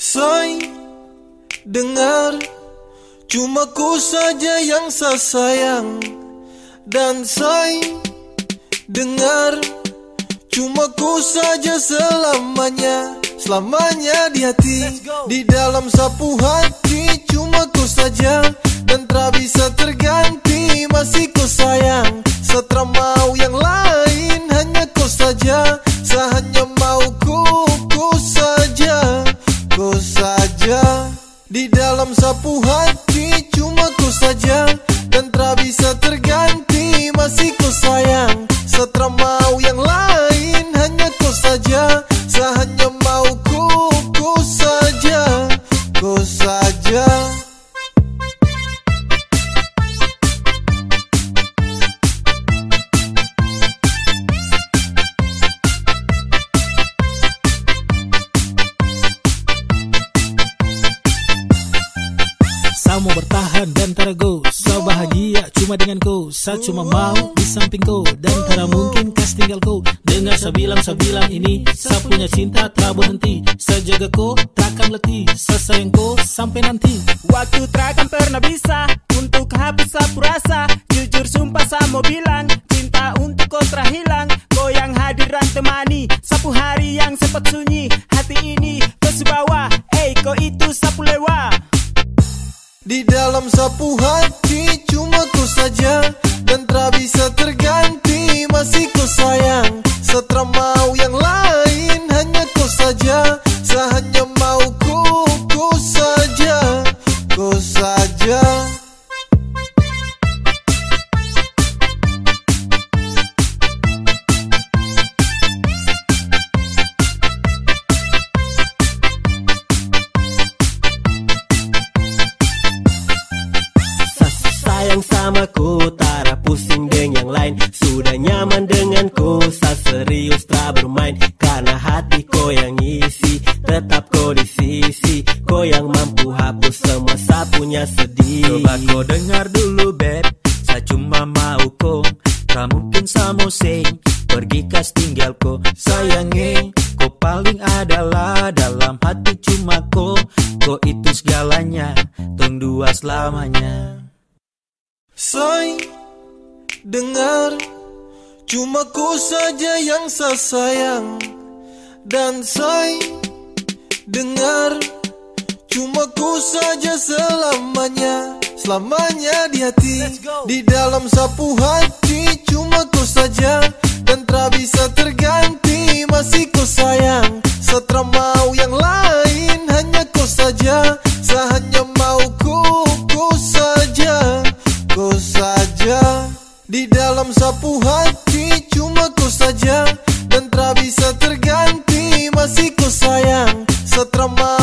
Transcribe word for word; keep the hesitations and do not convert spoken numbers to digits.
Say, dengar, cuma ku saja yang saya sayang. Dan say, dengar, cuma ku saja selamanya. Selamanya di hati, di dalam sapu hati. Cuma ku saja dan tak bisa terganti. Masih ku sayang, setelah mau yang lain. Hanya ku saja, saya hanya mau ku, ku saja. Ku saja di dalam sapu hati. Cuma ku saja dan tak bisa terganti. Masih ku sayang, setelah mau yang lain. Hanya ku saja, saya hanya mau ku, ku saja. Ku saja. Saya mau bertahan dan terago, saya bahagia cuma denganku. Saya cuma mau di sampingku dan tak mungkin kas tinggalku. Dengar saya bilang, saya bilang ini, saya punya cinta tak berhenti. Saya jaga kau, takkan letih, saya sayang kau sampai nanti. Waktu takkan pernah bisa untuk hapus sapu rasa. Jujur sumpah saya mau bilang, cinta untuk kau terhilang. Kau yang hadiran temani sapu hari yang sempat sunyi. Hati ini kau sebawa, eh kau itu sapu lewa. Di dalam sapu hati cuma ku saja dan tak bisa terganti. Masih ku sayang, setelah mau yang lain. Hanya ku saja, saya hanya mau ku, ku saja. Ku saja. Sayang sama ku, tak pusing dengan yang lain. Sudah nyaman denganku, saya serius tak bermain. Karena hati ko yang isi, tetap ko di sisi. Ko yang mampu hapus semua saya punya sedih. Coba ko dengar dulu beb, saya cuma mau ko. Tak mungkin saya mau sing, pergi kas tinggal ko. Sayangnya, ko paling adalah dalam hati cuma ko. Ko itu segalanya, tong dua selamanya. Say, dengar, cuma ku saja yang saya sayang. Dan say, dengar, cuma ku saja selamanya. Selamanya di hati, di dalam sapu hati. Cuma ku saja dan tak bisa terganti. Masih ku sayang, setelah mau yang lain. Hanya ku saja, saya hanya mau ku, ku saja. Ku saja di dalam sapu hati. Cuma ku saja dan tak bisa terganti. Masih ku sayang, setelah